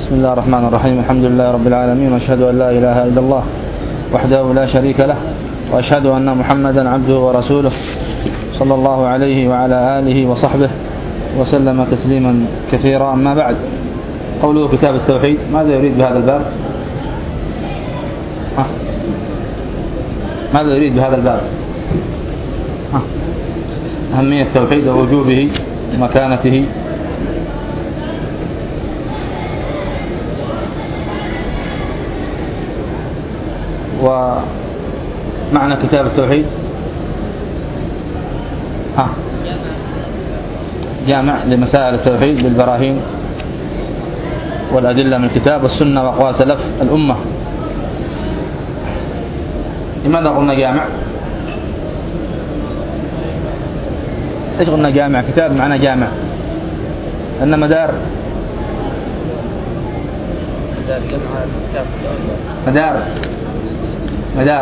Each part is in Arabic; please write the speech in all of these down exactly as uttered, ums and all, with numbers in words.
بسم الله الرحمن الرحيم. الحمد لله رب العالمين، وأشهد أن لا إله إلا الله وحده لا شريك له، وأشهد أن محمدا عبده ورسوله صلى الله عليه وعلى آله وصحبه وسلم تسليما كثيرا. أما بعد، قوله كتاب التوحيد، ماذا يريد بهذا الباب؟ ها؟ ماذا يريد بهذا الباب؟ ها؟ أهمية التوحيد ووجوبه ومكانته. ومعنى كتاب التوحيد ها جامع لمسائل التوحيد بالبراهين والأدلة من الكتاب والسنة وأقوال سلف الأمة. لماذا قلنا جامع؟ إيش قلنا جامع؟ كتاب معنى جامع، أن مدار مدار مدار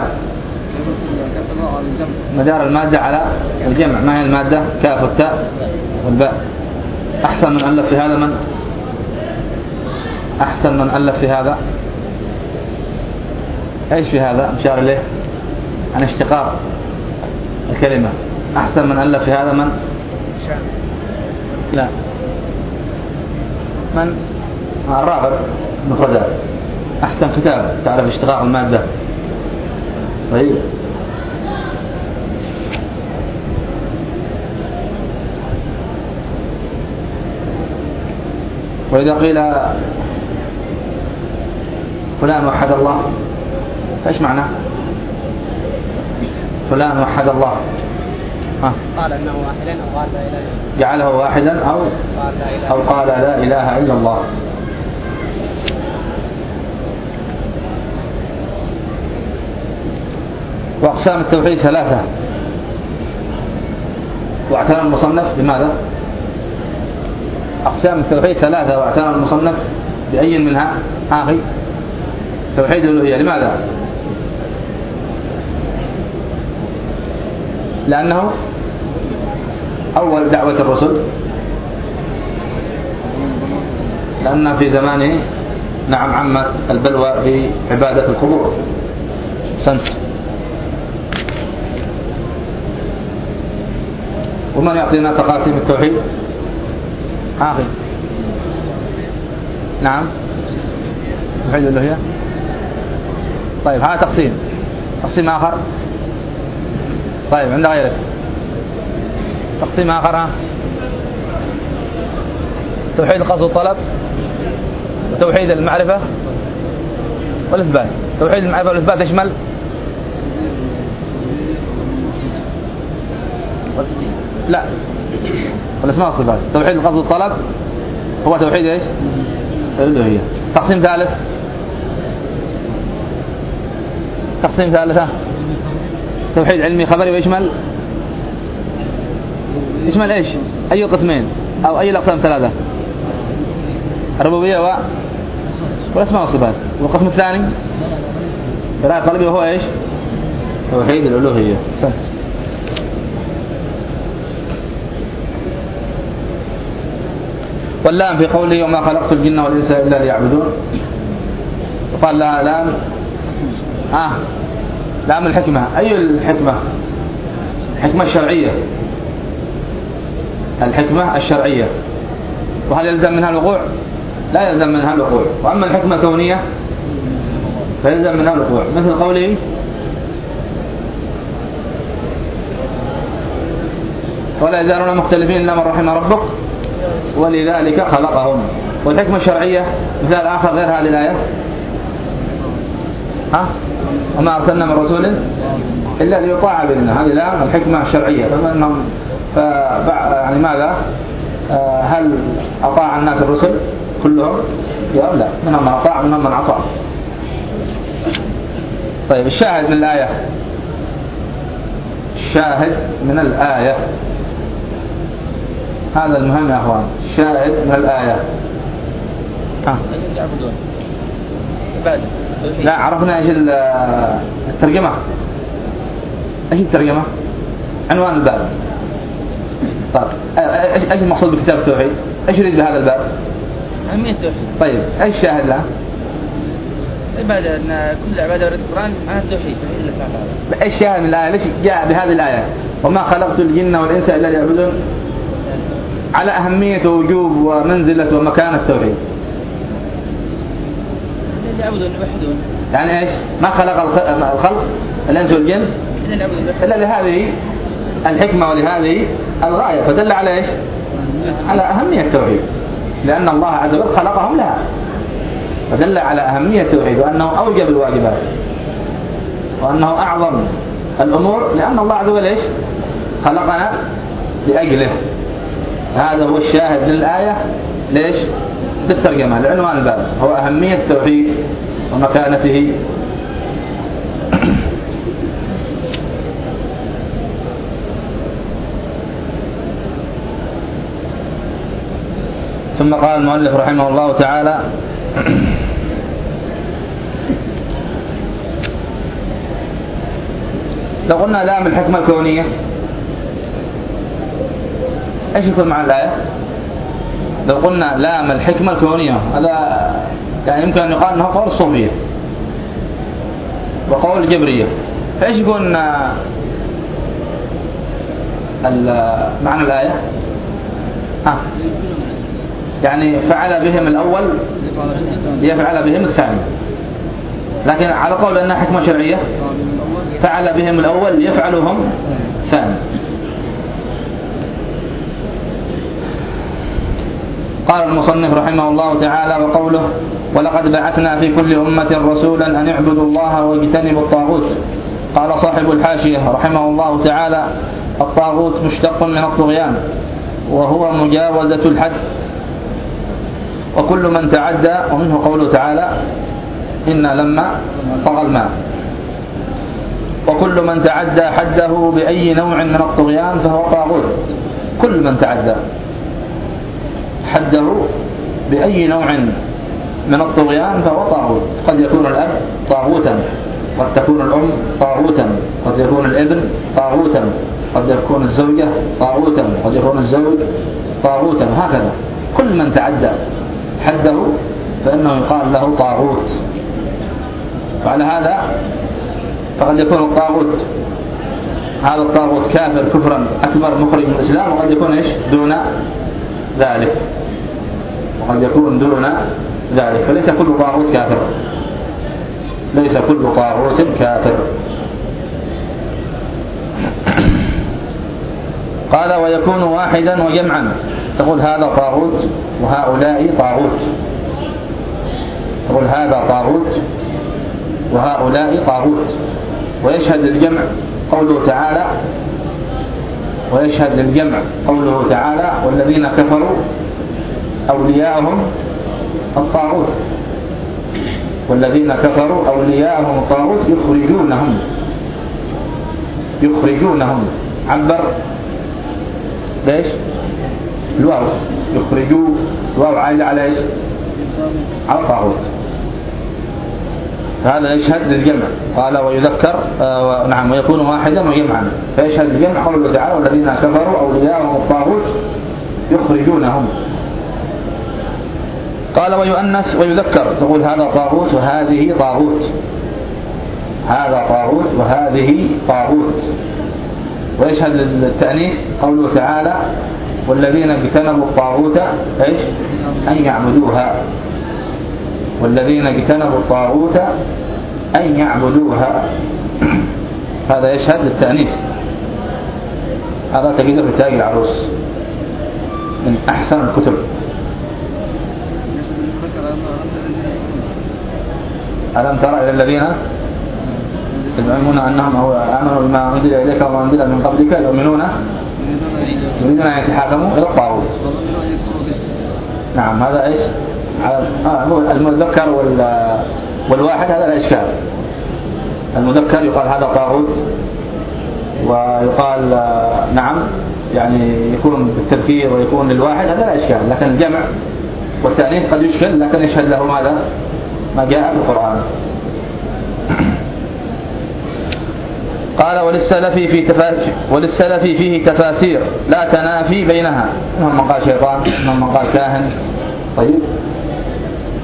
مدار المادة على الجمع. ما هي المادة؟ كاف والتاء والباء. أحسن من ألف في هذا من أحسن من ألف في هذا إيش في هذا مشار إليه عن اشتقاق الكلمة. أحسن من ألف في هذا من لا من الرابع مفردات. أحسن كتاب تعرف اشتقاق المادة. طيب، وإذا قيل فلان وحد الله، ايش معنى فلان وحد الله؟ ها؟ قال انه واحدا او قال لا اله الا الله. جعله واحدا او او قال لا اله الا الله. وأقسام التوحيد ثلاثة، واعتنى المصنف بماذا؟ أقسام التوحيد ثلاثة واعتنى المصنف بأي منها؟ آخي توحيد الألوهية. لماذا؟ لأنه أول دعوة الرسل، لأن في زمانه نعم عمت البلوى في عبادة القبور. سنت. ومن يعطينا تقاسيم التوحيد؟ آخر نعم توحيد الألوهية. طيب، هذا تقسيم. تقسيم آخر. طيب، عند غيرك تقسيم آخر. ها؟ توحيد القصد والطلب، وتوحيد المعرفة والإثبات. توحيد المعرفة والإثبات يشمل لا والاسماء والصفات. توحيد القصد والطلب هو توحيد ايش؟ الألوهية. تقسيم ثالث تقسيم ثالثة توحيد علمي خبري، ويشمل يشمل ايش؟ اي قسمين او اي الاقسام ثلاثة؟ الربوبية و... والاسماء والصفات. والقسم الثاني قراءة قلبي، وهو ايش؟ توحيد الألوهية. سنت. واللام في قوله وما خلقت الجن والإنس إلا ليعبدون، وقال لها لام آه لام الحكمة. أي الحكمة؟ الحكمة الشرعية. الحكمة الشرعية. وهل يلزم منها الوقوع؟ لا يلزم منها الوقوع. وأما الحكمة الكونية فيلزم منها الوقوع، مثل قوله ولا يزالون مختلفين إلا من رحم ربك ولذلك خلقهم. والحكمة الشرعية مثال آخر غير هذه الآية، ها؟ وما أرسلنا من رسول إلا ليطاع بإذنه. هذه الآية الحكمة الشرعية. فمنهم ف... يعني ماذا؟ آه هل أطاع الناس الرسل كلهم؟ يا لا، منهم من أطاع منهم من عصى. طيب، الشاهد من الآية الشاهد من الآية هذا المهم يا أخوان. الشاهد من الآية ها. لا، عرفنا ايش الترجمة. ايش الترجمة؟ عنوان الباب. طيب، ايش المقصود بكتاب التوحيد؟ ايش يريد بهذا الباب؟ أهمية التوحيد. طيب ايش الشاهد له؟ عبادة أن كل عبادة ورد القرآن معناها التوحيد، توحيد الله تعالى. ايش الشاهد من الآية؟ ليش جاء بهذه الآية وما خلقت الجن والإنس إلا ليعبدون؟ على أهمية ووجوب ومنزلة ومكانة التوحيد. يعبدون يوحدون. يعني ايش؟ ما خلق الخلق الإنس والجن إلا لهذه الحكمة ولهذه الغاية، فدل على ايش؟ على أهمية التوحيد، لأن الله عز وجل خلقهم لها، فدل على أهمية التوحيد وأنه أوجب الواجبات وأنه أعظم الأمور، لأن الله عز وجل ايش؟ خلقنا لأجله. هذا هو الشاهد للآية. ليش؟ بالترجمة لعنوان الباب هو أهمية التوحيد ومكانته. ثم قال المؤلف رحمه الله تعالى: لو قلنا لام الحكمة الكونية ايش يكون مع الآية؟ لو قلنا لام الحكمة الكونية، هذا يعني يمكن أن يقال أنه قول الصوفية وقول الجبرية، فايش يكون معنى الآية؟ ها يعني فعل بهم الأول يفعل بهم الثاني، لكن على قول أنها حكمة شرعية فعل بهم الأول يفعلهم الثاني. قال المصنف رحمه الله تعالى: وقوله: ولقد بعثنا في كل أمة رسولا أن اعبدوا الله واجتنبوا الطاغوت. قال صاحب الحاشية رحمه الله تعالى: الطاغوت مشتق من الطغيان وهو مجاوزة الحد، وكل من تعدى، ومنه قوله تعالى: إنا لما طغى الماء. وكل من تعدى حده بأي نوع من الطغيان فهو طاغوت. كل من تعدى حده بأي نوع من الطغيان فهو طاغوت. قد يكون الأب طاغوتا، قد تكون الأم طاغوتا، قد يكون الابن طاغوتا، قد يكون الزوجة طاغوتا، قد يكون الزوج طاغوتا، هكذا. كل من تعدى حده فإنه يقال له طاغوت. وعلى هذا فقد يكون الطاغوت هذا الطاغوت كافر كفرا أكبر مخرج من الإسلام، وقد يكون إيش دون ذلك، وقد يكون دون ذلك. فليس كل طاغوت كافر، ليس كل طاغوت كافر. قال: ويكون واحدا وجمعا، تقول هذا طاغوت وهؤلاء طاغوت، تقول هذا طاغوت وهؤلاء طاغوت. ويشهد للجمع قوله تعالى ويشهد للجمع قوله تعالى: والذين كفروا أولياءهم الطاغوت. والذين كفروا أولياءهم الطاغوت يخرجونهم يخرجونهم عبر ليش؟ الواو، يخرجوا الواو عائلة على ايش؟ على الطاغوت. هذا يشهد للجمع. قال: ويذكر آه نعم ويكون واحدا وجمعا، فيشهد للجمع قوله تعالى: والذين كفروا أولياءهم الطاغوت يخرجونهم. قال: ويؤنس ويذكر، تقول هذا طاغوت وهذه طاغوت، هذا طاغوت وهذه طاغوت. ويشهد للتأنيث قوله تعالى: والذين اجتنبوا الطاغوت ايش؟ أن يعبدوها. والذين اجتنبوا الطاغوت أن يعبدوها، هذا يشهد للتأنيث. هذا تجده في تاج العروس من أحسن الكتب. ألم ترى إلى الذين يزعمون أنهم آمنوا بما أنزل إليك وما أنزل من قبلك يؤمنون يريدون أن يتحاكموا إلى الطاغوت. نعم، هذا إيش؟ هو المذكر والواحد، هذا الإشكال. المذكر يقال هذا طاغوت، ويقال نعم يعني يكون بالتذكير ويكون للواحد، هذا الإشكال. لكن الجمع والتأنيث قد يشكل، لكن يشهد له ماذا؟ ما جاء في القرآن. قال: وللسلف في تفاسير وللسلف فيه تفاسير لا تنافي بينها، منهم من قال شيطان، منهم من قال كاهن. طيب،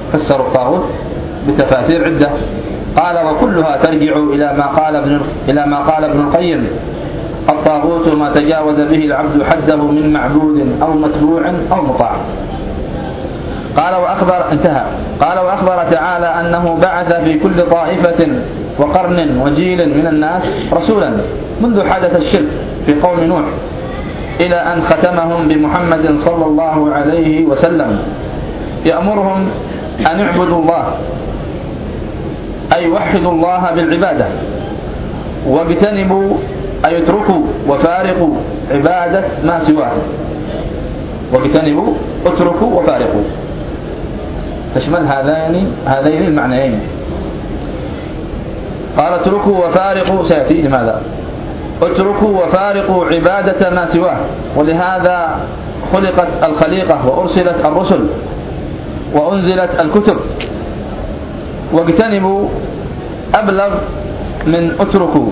فسروا الطاغوت بتفاسير عدة. قال وكلها ترجع إلى ما قال ابن إلى ما قال ابن القيم: الطاغوت ما تجاوز به العبد حده من معبود أو متبوع أو مطاع. قال وأخبر انتهى قال وأخبر تعالى أنه بعث في كل طائفة وقرن وجيل من الناس رسولا منذ حدث الشرك في قوم نوح إلى أن ختمهم بمحمد صلى الله عليه وسلم، يأمرهم أن يعبدوا الله، أي يوحدوا الله بالعبادة، واجتنبوا أي يتركوا وفارقوا عبادة ما سواه. واجتنبوا اتركوا وفارقوا تشمل هذين هذين المعنيين. قال اتركوا وفارقوا سيأتي لماذا؟ اتركوا وفارقوا عبادة ما سواه، ولهذا خلقت الخليقة وأرسلت الرسل وأنزلت الكتب. واجتنبوا أبلغ من اتركوا.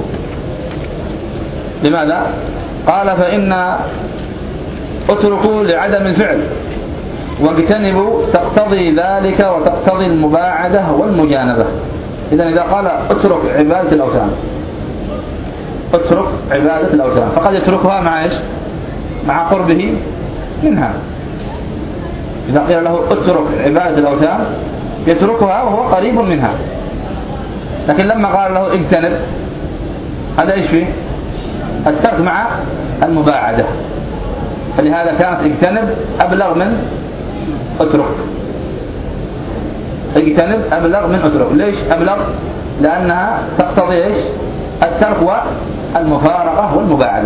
لماذا؟ قال فإن اتركوا لعدم الفعل، واجتنبوا تقتضي ذلك وتقتضي المباعدة والمجانبة. إذن إذا قال اترك عبادة الأوثان، اترك عبادة الأوثان، فقد يتركها مع إيش؟ مع قربه منها. إذا قيل له اترك عبادة الأوثان يتركها وهو قريب منها. لكن لما قال له اجتنب، هذا إيش فيه؟ الترك مع المباعدة. فلهذا كانت اجتنب أبلغ من اترك. اجتنب أبلغ من اترك. ليش أبلغ؟ لأنها تقتضي إيش؟ الترك والمفارقة والمباعدة.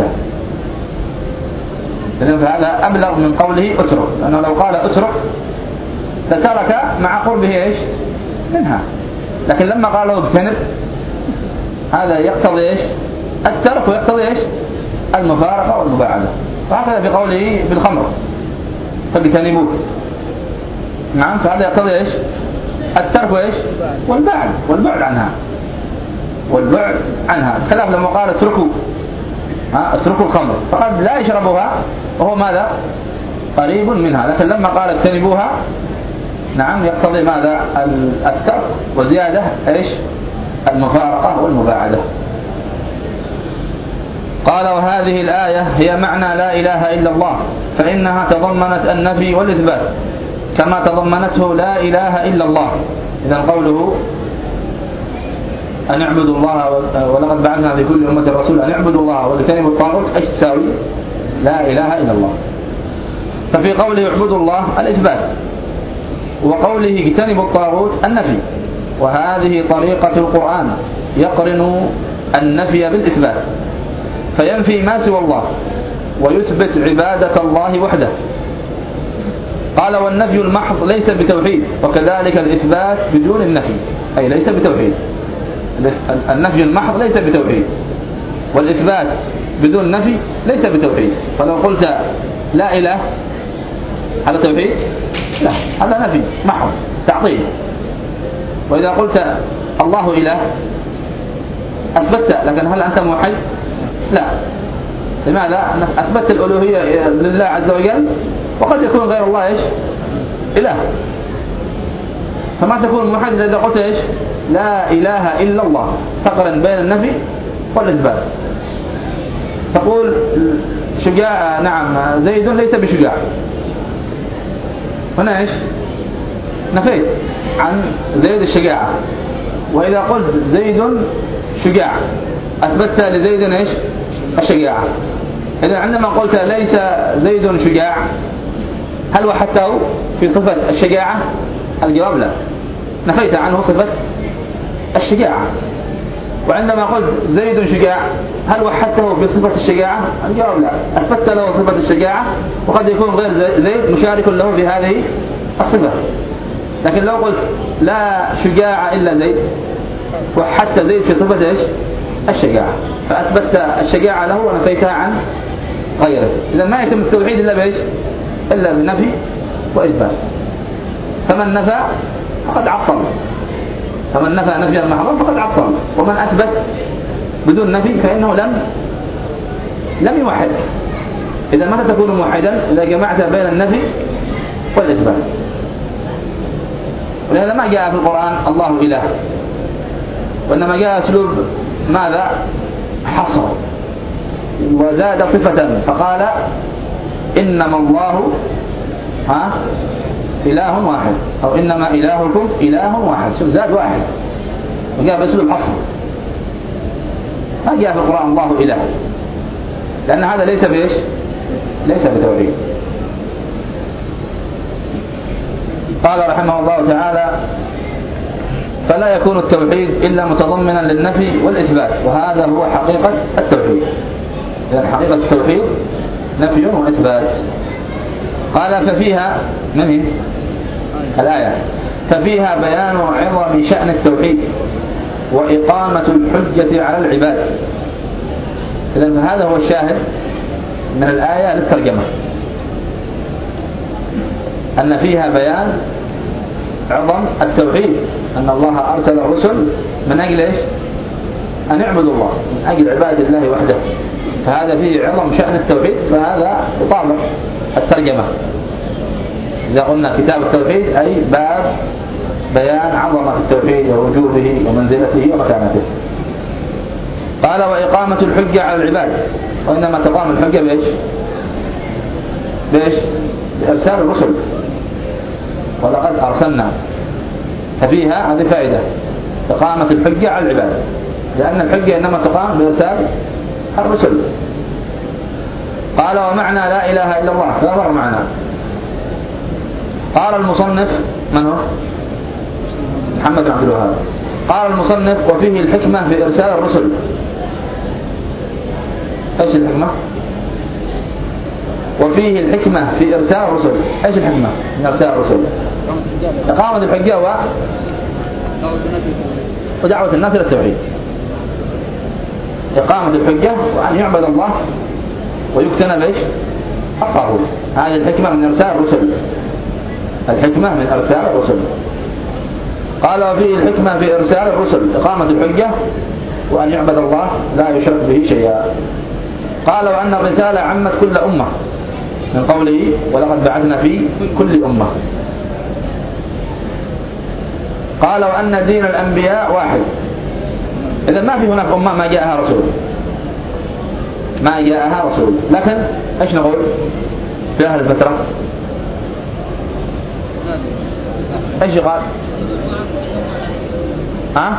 فهذا أبلغ من قوله اترك، لأنه لو قال اترك لترك مع قربه إيش؟ منها. لكن لما قال له اجتنب هذا يقتضي إيش؟ الترك ويقتضي إيش؟ المفارقة والمباعدة. وهكذا في قوله بالخمر فاجتنبوه. نعم، فهذا يقتضي إيش؟ الترك وإيش؟ والبعد والبعد عنها والبعد عنها. خلاف لما قال اتركوا اتركوا الخمر فقد لا يشربها وهو ماذا؟ قريب منها. لكن لما قال اجتنبوها نعم يقتضي ماذا؟ الترك وزيادة إيش؟ المفارقة والمباعدة. قال وهذه الآية هي معنى لا إله إلا الله، فإنها تضمنت النفي والإثبات كما تضمنته لا إله إلا الله. إذن قوله أن اعبدوا الله ولقد بعثنا في كل أمة رسول أن اعبدوا الله واجتنبوا الطاغوت ايش تساوي؟ لا إله إلا الله. ففي قوله اعبدوا الله الإثبات، وقوله اجتنبوا الطاغوت النفي. وهذه طريقة القرآن يقرن النفي بالإثبات، فينفي ما سوى الله ويثبت عبادة الله وحده. قال والنفي المحض ليس بتوحيد، وكذلك الإثبات بدون النفي أي ليس بتوحيد. النفي المحض ليس بتوحيد، والإثبات بدون نفي ليس بتوحيد. فلو قلت لا إله هذا توحيد؟ لا، هذا نفي محض تعطيل. وإذا قلت الله إله أثبت، لكن هل أنت موحد؟ لا. لماذا؟ أثبت الألوهية لله عز وجل، وقد يكون غير الله إيش؟ إله. فما تكون موحد إذا قلت إيش؟ لا إله إلا الله. تقرن بين النفي والإثبات. تقول شجاع، نعم زيد ليس بشجاع، هنا إيش؟ نفيت عن زيد الشجاعة. وإذا قلت زيد شجاع أثبتت لزيد إيش؟ الشجاعة. إذا عندما قلت ليس زيد شجاع هل وحدته في صفة الشجاعة؟ الجواب لا، نفيت عنه صفة الشجاعة. وعندما قلت زيد شجاع هل وحدته في صفة الشجاعة؟ الجواب لا، أثبت له صفة الشجاعة، وقد يكون غير زيد مشارك له في هذه الصفة. لكن لو قلت لا شجاع إلا زيد وحدت زيد في صفة إيش؟ الشجاعة، فأثبت الشجاعة له ونفيتها عن غيره. إذا ما يتم التوحيد إلا بإيش؟ إلا بنفي وإثبات. فمن نفى فقد عطل، فمن نفى نفي المحض فقد عطل، ومن أثبت بدون نفي فإنه لم لم يوحد. إذا متى تكون موحدا؟ إذا جمعت بين النفي والإثبات. لهذا ما جاء في القرآن الله إله، وإنما جاء أسلوب ماذا؟ حصر، وزاد صفة فقال إنما الله ها إله واحد، أو إنما إلهكم إله واحد. شوف زاد واحد وجاء بأسلوب حصر، ما جاء في القرآن الله إله، لأن هذا ليس بإيش؟ ليس بتوحيد. قال رحمه الله تعالى فلا يكون التوحيد إلا متضمنا للنفي والإثبات، وهذا هو حقيقة التوحيد. إذن حقيقة التوحيد نفي وإثبات. قال ففيها من هي الآية؟ ففيها بيان عظم شأن التوحيد وإقامة الحجة على العباد. إذن فهذا هو الشاهد من الآية للترجمة، أن فيها بيان عظم التوحيد، أن الله أرسل الرسل من أجل إيش؟ أن يعبدوا الله، من أجل عبادة الله وحده. فهذا فيه عظم شأن التوحيد، فهذا يطابق الترجمة. إذا قلنا كتاب التوحيد أي باب بيان عظمة التوحيد ووجوبه ومنزلته ومكانته. قال وإقامة الحجة على العباد، وإنما تقام الحجة بإيش؟ بإيش؟ بإرسال الرسل، ولقد أرسلنا. ففيها هذه فائدة إقامة الحجة على العباد، لأن الحجة إنما تقام بإرسال الرسل. قال ومعنى لا إله إلا الله فأمر معنا. قال المصنف من هو؟ محمد بن عبد الوهاب. قال المصنف وفيه الحكمة في إرسال الرسل. إيش الحكمة؟ وفيه الحكمة في إرسال الرسل. إيش الحكمة من إرسال الرسل؟ إقامة الحجة و ودعوة الناس إلى التوحيد. إقامة الحجة وأن يعبد الله ويجتنب إيش؟ الطاغوت. هذه الحكمة من إرسال الرسل، الحكمة من إرسال الرسل. قال وفيه الحكمة في إرسال الرسل إقامة الحجة وأن يعبد الله لا يشرك به شيئا. قال وأن الرسالة عمت كل أمة من قوله ولقد بعثنا في كل أمة. قال وأن دين الأنبياء واحد. إذا ما في هناك أمة ما جاءها رسول، ما جاءها رسول. لكن إيش نقول في أهل الفترة؟ إيش قال؟ ها؟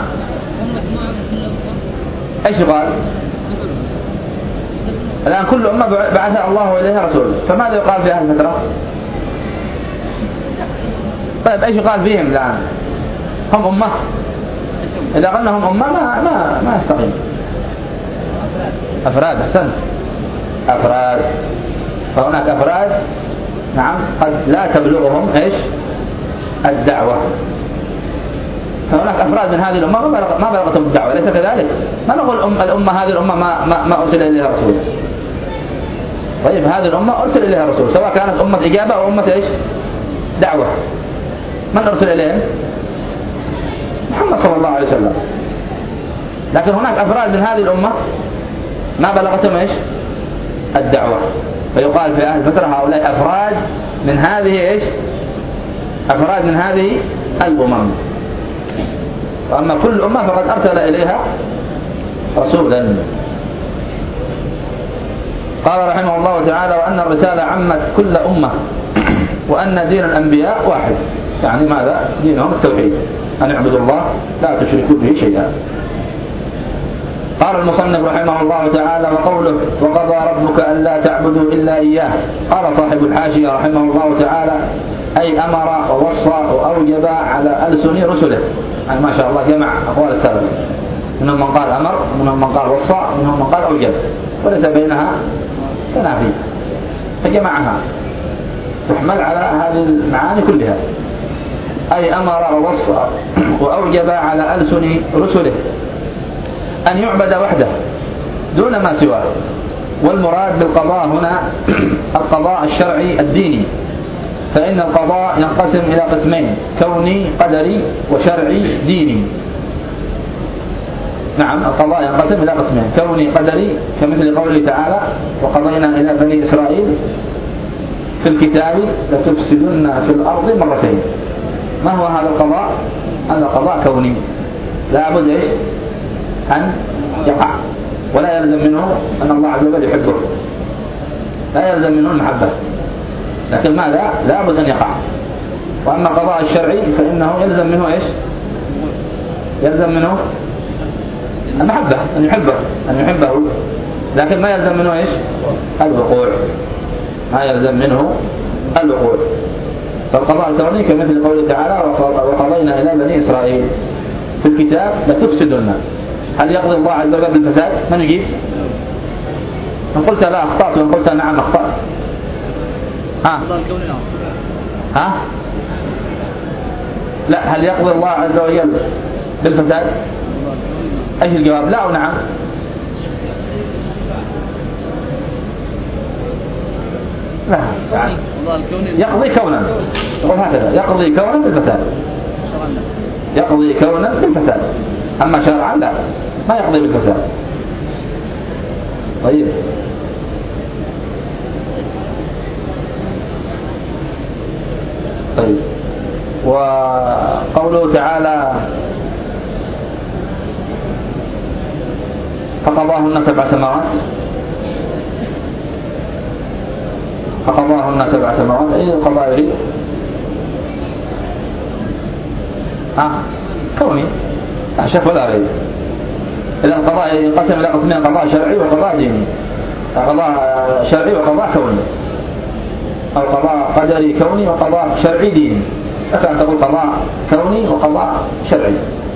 إيش قال؟ الآن كل أمة بعث الله إليها رسول، فماذا يقال في أهل الفترة؟ طيب إيش يقال فيهم الآن؟ هم أمة؟ إذا قلنا هم أمة ما ما ما يستقيم. أفراد. أحسن، أفراد. فهناك أفراد نعم قد لا تبلغهم إيش؟ الدعوة. فهناك أفراد من هذه الأمة ما بلغتهم الدعوة، ليس كذلك؟ ما نقول الأمة, الأمة هذه الأمة ما ما, ما أرسل إليها رسول. طيب هذه الأمة أرسل إليها رسول، سواء كانت أمة إجابة أو أمة إيش؟ دعوة. من أرسل إليهم؟ محمد صلى الله عليه وسلم. لكن هناك أفراد من هذه الأمة ما بلغتهم إيش؟ الدعوة، فيقال في أهل الفترة هؤلاء أفراد من هذه إيش؟ أفراد من هذه الأمم. وأما كل أمة فقد أرسل إليها رسولا. قال رحمه الله تعالى وأن الرسالة عمت كل أمة وأن دين الأنبياء واحد، يعني ماذا؟ دينهم التوحيد، أن يعبدوا الله لا تشركوا به شيئا. قال المصنف رحمه الله تعالى وقوله وقضى ربك ألا تعبدوا إلا إياه. قال صاحب الحاشية رحمه الله تعالى أي أمر ووصى وأوجب على ألسن رسله. يعني ما شاء الله جمع أقوال السلف، منهم من قال أمر ومنهم من قال وصى ومنهم من قال أوجب، وليس بينها تنافي، فجمعها تحمل على هذه المعاني كلها. أي أمر ووصى وأوجب على ألسن رسله أن يعبد وحده دون ما سواه. والمراد بالقضاء هنا القضاء الشرعي الديني، فإن القضاء ينقسم إلى قسمين: كوني قدري وشرعي ديني. نعم، القضاء ينقسم إلى قسمين: كوني قدري كمثل قوله تعالى وقضينا إلى بني إسرائيل في الكتاب لتفسدن في الأرض مرتين. ما هو هذا القضاء؟ هذا قضاء كوني لا بد إيش أن يقع، ولا يلزم منه أن الله عز وجل يحبه، لا يلزم منه المحبة، لكن ماذا؟ لا بد أن يقع. وأما القضاء الشرعي فإنه يلزم منه إيش؟ يلزم منه المحبة، أن يحبه أن يحبه لكن ما يلزم منه إيش؟ الوقوع، ما يلزم منه الوقوع. فالقضاء الكوني كمثل قوله تعالى وقضينا إلى بني إسرائيل في الكتاب لتفسدن. هل يقضي الله عز وجل بالفساد؟ من يجيب؟ من قلت لا أخطأت ومن قلت نعم أخطأت. ها؟ ها؟ لا، هل يقضي الله عز وجل بالفساد؟ أيش الجواب؟ لا ونعم. لا يعني يقضي كونا، وهكذا يقضي كونا بالفساد، يقضي كونا بالفساد، أما شرعا لا، ما يقضي بالفساد. طيب طيب وقوله تعالى فقضاهن سبع سماوات، فقضاهن سبع سماوات أي القضاء يريد؟ ها كوني أشف ولا غير. إذا القضاء ينقسم إلى قسمين: قضاء شرعي وقضاء ديني، قضاء شرعي وقضاء كوني، أو قضاء قدري كوني وقضاء شرعي ديني. لك أن تقول قضاء كوني وقضاء شرعي.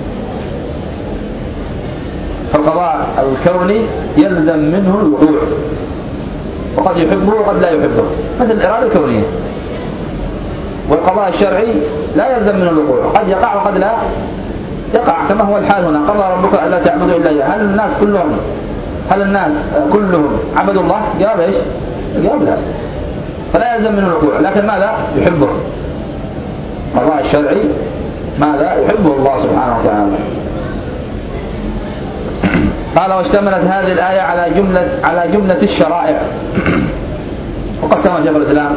فالقضاء الكوني يلزم منه الوقوع، وقد يحبه وقد لا يحبه، مثل الإرادة الكونية. والقضاء الشرعي لا يلزم منه الوقوع، قد يقع وقد لا يقع، كما هو الحال هنا: قضى ربك ألا تعبدوا إلا إياه. هل الناس كلهم هل الناس كلهم عبدوا الله؟ جواب إيش؟ جواب لا، فلا يلزم منه الوقوع، لكن ماذا؟ يحبه. القضاء الشرعي ماذا؟ يحبه الله سبحانه وتعالى. قال: واشتملت هذه الآية على جملة على جملة الشرائع. وقسم شيخ الإسلام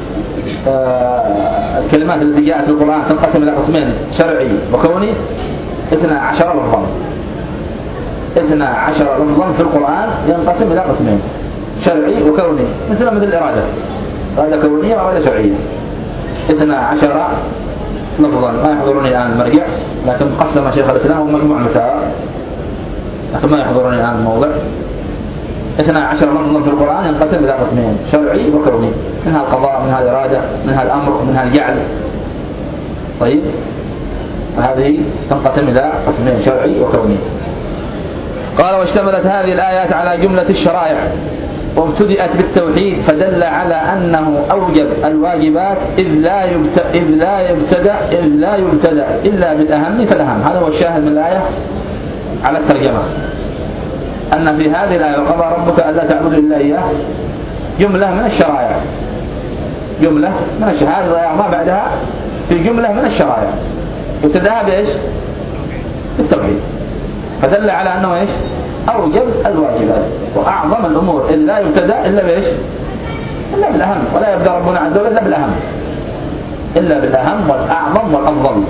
آه الكلمات التي جاءت في القرآن تنقسم إلى قسمين: شرعي وكوني. اثنا عشر لفظا اثنا عشر لفظا في القرآن ينقسم إلى قسمين: شرعي وكوني، مثل مثل الإرادة، إرادة كونية وإرادة شرعية. اثنا عشر لفظا، ما يحضرني الآن المرجع، لكن قسم شيخ الإسلام ومجموع مثال، لكن ما يحضرني الآن الموضع. اثنا عشر لفظا في القرآن ينقسم إلى قسمين: شرعي وكوني، منها القضاء، منها الإرادة، منها الأمر، منها الجعل. طيب، هذه تنقسم إلى قسمين: شرعي وكوني. قال: واشتملت هذه الآيات على جملة الشرائع، وابتدأت بالتوحيد، فدل على أنه أوجب الواجبات إذ لا يبتدأ إذ لا يبتدأ إذ لا يبتدأ إلا بالأهم فالأهم. هذا هو الشاهد من الآية على الترجمة، أن في هذه الآية وقضى ربك ألا تعبدوا إلا إياه جملة من الشرائع، جملة من الشرائع، ما بعدها في جملة من الشرائع ابتدأها بإيش؟ بالتوحيد، فدل على أنه إيش؟ أوجب الواجبات وأعظم الأمور إذ لا يبتدأ إلا بإيش؟ إلا بالأهم، ولا يبدأ ربنا عز وجل إلا بالأهم، إلا بالأهم والأعظم والأفضل.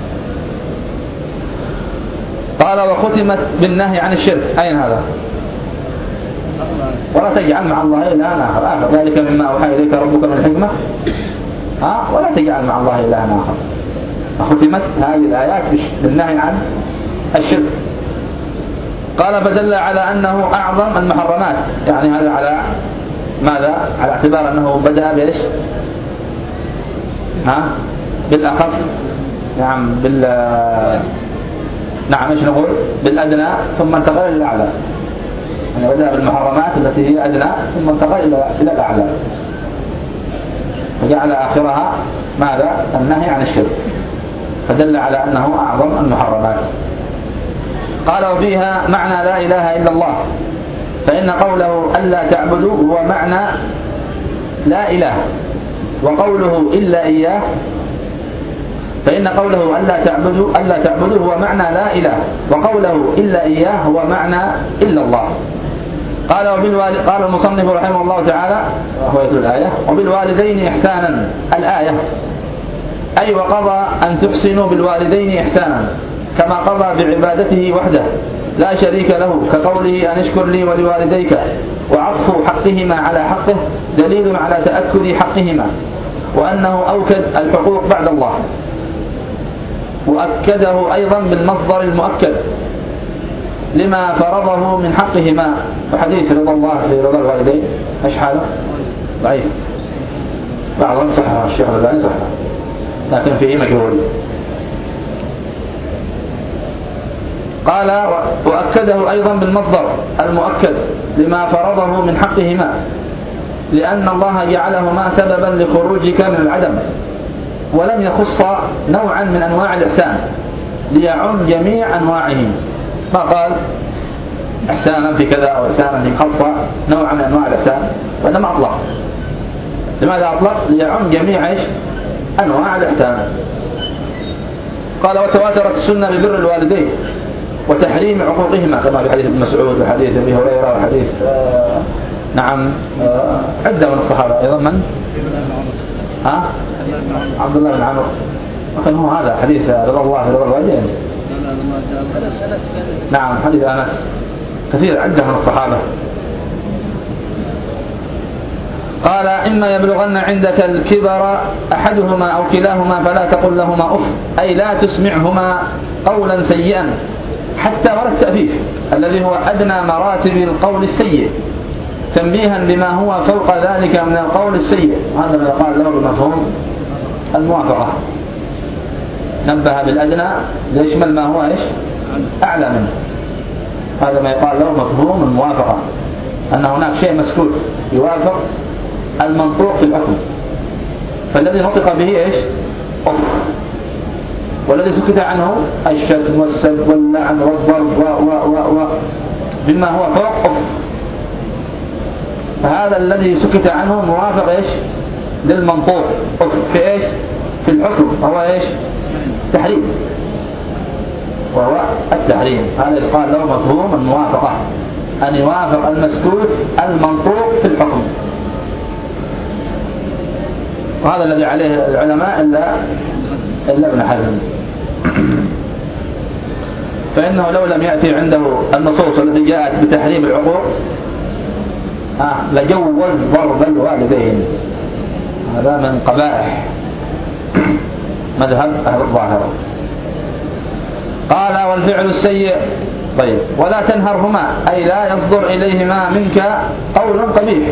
قال: وختمت بالنهي عن الشرك. أين هذا؟ ولا تجعل مع الله إلها آخر. آخر ذلك مما أوحى إليك ربك من الحكمة. ها؟ ولا تجعل مع الله إلها آخر. وختمت هذه الآيات بالنهي عن الشرك. قال: فدل على أنه أعظم المحرمات، يعني هذا على ماذا؟ على اعتبار أنه بدأ بإيش؟ ها؟ بالأخف، نعم بال نعم ايش نقول؟ بالأدنى ثم انتقل إلى الأعلى، يعني بدأ بالمحرمات التي هي أدنى ثم انتقل إلى الأعلى، وجعل آخرها ماذا؟ النهي عن الشرك، فدل على أنه أعظم المحرمات. قال: وفيها معنى لا إله إلا الله، فإن قوله ألا تعبدوا هو معنى لا إله، وقوله إلا إياه فإن قوله ألا تعبدوا ألا تعبدوا هو معنى لا إله، وقوله إلا إياه هو معنى إلا الله. قال: وبالوالد قال المصنف رحمه الله تعالى، وهو يتلو الآية: وبالوالدين إحسانا. الآية أي وقضى أن تحسنوا بالوالدين إحسانا كما قضى بعبادته وحده لا شريك له، كقوله أن اشكر لي ولوالديك، وعطف حقهما على حقه دليل على تأكد حقهما وأنه أوكد الحقوق بعد الله، وأكده أيضا بالمصدر المؤكد لما فرضه من حقهما، وحديث رضا الله في رضا الوالدين ايش حاله؟ ضعيف، بعضهم صححه الشيخ الألباني صححه لكن فيه مجهول. قال وأكده أيضا بالمصدر المؤكد لما فرضه من حقهما لأن الله جعلهما سببا لخروجك من العدم، ولم يخص نوعا من أنواع الإحسان ليعم جميع أنواعه، ما قال إحسانا في كذا أو إحسانا في خاصة نوعا من أنواع الإحسان، وإنما أطلق. لماذا أطلق؟ ليعم جميع إيش؟ أنواع الإحسان. قال وتواترت السنة ببر الوالدين وتحريم عقوقهما كما في حديث ابن مسعود وحديث أبي هريرة وحديث آه نعم آه عدة من الصحابة أيضا. من؟ ها؟ عبد الله بن عمرو. وكان هو هذا حديث رضا الله في رضا الوالدين. نعم حديث أنس. كثير عدة من الصحابة. قال إما يبلغن عندك الكبر أحدهما أو كلاهما فلا تقل لهما أف، أي لا تسمعهما قولا سيئا حتى ولا التأفيف الذي هو أدنى مراتب القول السيء، تنبيها لما هو فوق ذلك من القول السيء. هذا ما يقال له بمفهوم الموافقة، نبه بالأدنى ليشمل ما هو إيش؟ أعلى منه. هذا ما يقال له مفهوم الموافقة، أن هناك شيء مسكوت يوافق المنطوق في الحكم، فالذي نطق به إيش؟ أف، والذي سكت عنه الشتم والسب واللعن والضرب و و و و بما هو فوق أف، فهذا الذي سكت عنه موافق إيش؟ للمنطوق أف في إيش؟ في الحكم، هو إيش؟ تحريم، وهو التحريم. هذا يقال له مفهوم الموافقة، أن يوافق المسكوت المنطوق في الحكم، وهذا الذي عليه العلماء إلا إلا ابن حزم، فإنه لو لم يأتي عنده النصوص التي جاءت بتحريم العقوق آه لجوز ضرب الوالدين. هذا من قبائح مذهب أهل الظاهرة. قال والفعل السيء طيب ولا تنهرهما، أي لا يصدر إليهما منك قول قبيح،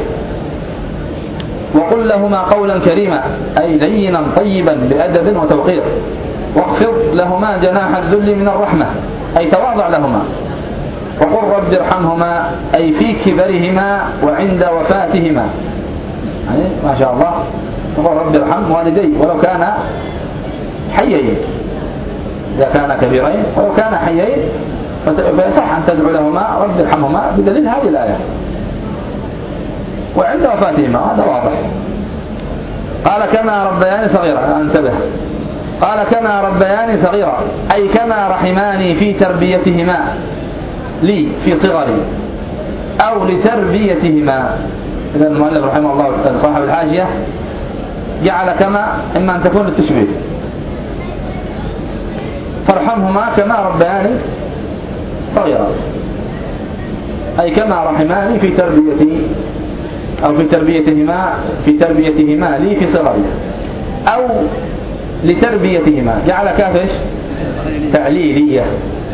وقل لهما قولا كريما، أي لينا طيبا بأدب وتوقير، واخفض لهما جناح الذل من الرحمة، أي تواضع لهما، وقل رب ارحمهما، أي في كبرهما وعند وفاتهما، يعني ما شاء الله تقول رب ارحم والدي ولو كان حيين، إذا كان كبيرين ولو كان حيين فيصح أن تدعو لهما رب ارحمهما بدليل هذه الآية، وعند وفاتهما هذا واضح. قال كما ربياني صغيرا، انتبه، قال كما ربياني صغيرا، أي كما رحماني في تربيتهما لي في صغري أو لتربيتهما. إذا المؤلف رحمه الله صاحب الحاشية جعل كما إما أن تكون للتشبيه، فارحمهما كما ربياني صغيرا، أي كما رحماني في تربيتي أو في تربيتهما في تربيتهما لي في صغري أو لتربيتهما. جعل كاف إيش؟ تعليلية،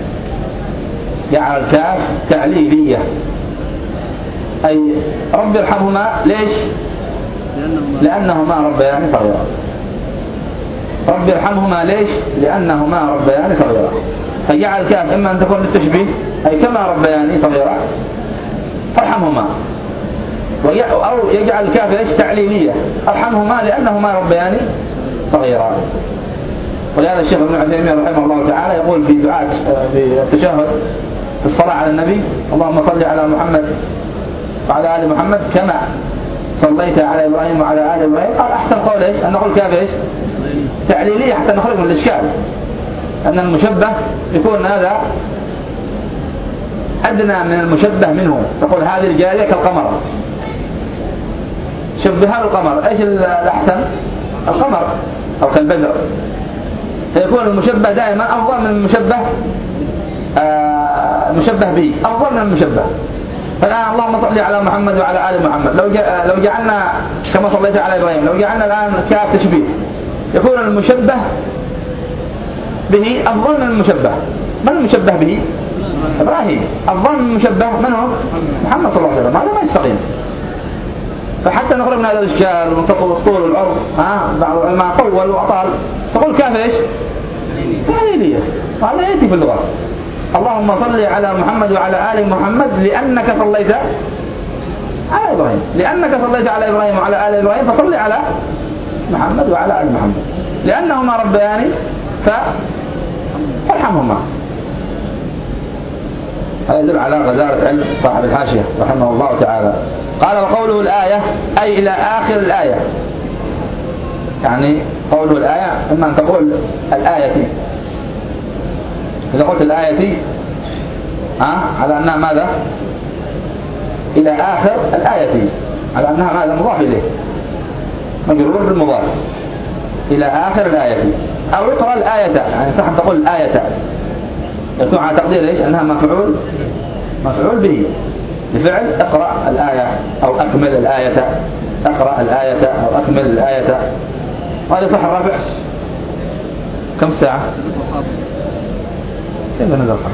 جعل كاف تعليلية، أي رب ارحمهما ليش؟ لأنهما ربياني صغيرا. رب ارحمهما ليش؟ لأنهما ربياني صغيرا، فجعل كاف إما أن تكون للتشبيه أي كما ربياني صغيرا فارحمهما، أو يجعل الكاف ايش؟ تعليلية، ارحمهما لأنهما ربياني صغيرا. ولهذا الشيخ ابن عثيمين رحمه الله تعالى يقول في دعاء في التشهد في الصلاة على النبي اللهم صل على محمد وعلى آل محمد كما صليت على إبراهيم وعلى آل إبراهيم. قال أحسن قول ايش؟ أن نقول كاف ايش؟ تعليلية حتى نخرج من الإشكال، أن المشبه يكون هذا أدنى من المشبه منه. تقول هذه الجارية كالقمر، شبهها بالقمر، ايش الأحسن؟ القمر، أو كالبدر، فيكون المشبه دائما أفضل من المشبه آه المشبه به، أفضل من المشبه. فالآن اللهم صل على محمد وعلى آل محمد، لو لو جعلنا كما صليت على إبراهيم، لو جعلنا الآن كاف تشبيه، يكون المشبه به أفضل من المشبه. من المشبه به؟ إبراهيم. أفضل من المشبه من هو؟ محمد صلى الله عليه وسلم. هذا ما يستقيم. فحتى نخرج من هذا الإشكال وتقول الطول والعرض، ها بعض العلماء طول وأطال، تقول كاف إيش؟ تعليلية. هذا يأتي في اللغة. اللهم صل على محمد وعلى آل محمد لأنك صليت على إبراهيم، لأنك صليت على إبراهيم وعلى آل إبراهيم فصل على محمد وعلى آل محمد، لأنهما ربياني فارحمهما. هذا يدل على غزارة علم صاحب الحاشية رحمه الله تعالى. قال وقوله الآية أي إلى آخر الآية، يعني قوله الآية إما أن تقول الآية، إذا قلت الآية ها على أنها ماذا؟ إلى آخر الآية، على أنها ماذا؟ مضاف إليه، مجرور بالمضاف إلى آخر الآية. أو يقرأ الآية، يعني صح تقول الآية، يكون على تقدير إيش؟ أنها مفعول مفعول به لفعل اقرأ الآية أو أكمل الآية، اقرأ الآية أو أكمل الآية. وهذا صح الرفع كم ساعة؟ كيف نزل الخط؟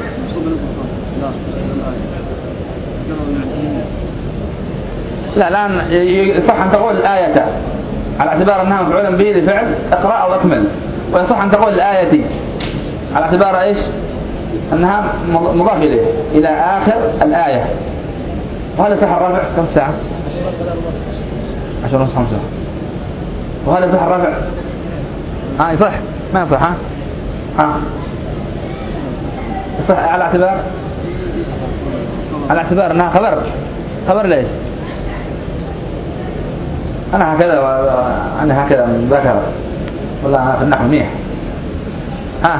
لا الآن صح أن تقول الآية على اعتبار أنها مفعولا به لفعل اقرأ أو أكمل، ويصح أن تقول الآية على اعتبار إيش؟ أنها مضاف إليه إلى آخر الآية. وهذا صح الرفع كم ساعة؟ عشر ونص خمسة. وهذا صح الرفع؟ ها يصح؟ ما يصح؟ ها؟ ها؟ يصح على اعتبار على اعتبار أنها خبر. خبر ليش؟ أنا هكذا وأنا هكذا من ذكر والله أنا في النحو منيح. ها؟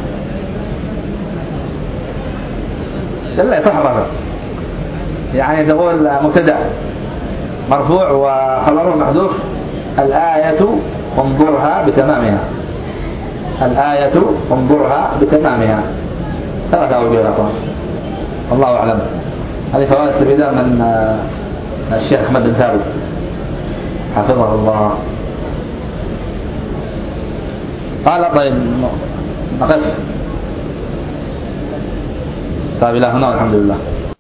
لا يصح الرفع، يعني تقول مبتدأ مرفوع وخبره محذوف الآية انظرها بتمامها، الآية انظرها بتمامها. ثلاثة أوجه يا أخوان، والله أعلم. هذه فوائد استفيدها من الشيخ أحمد بن ثابت حفظه الله. قال طيب نقف. طيب إلى هنا والحمد لله.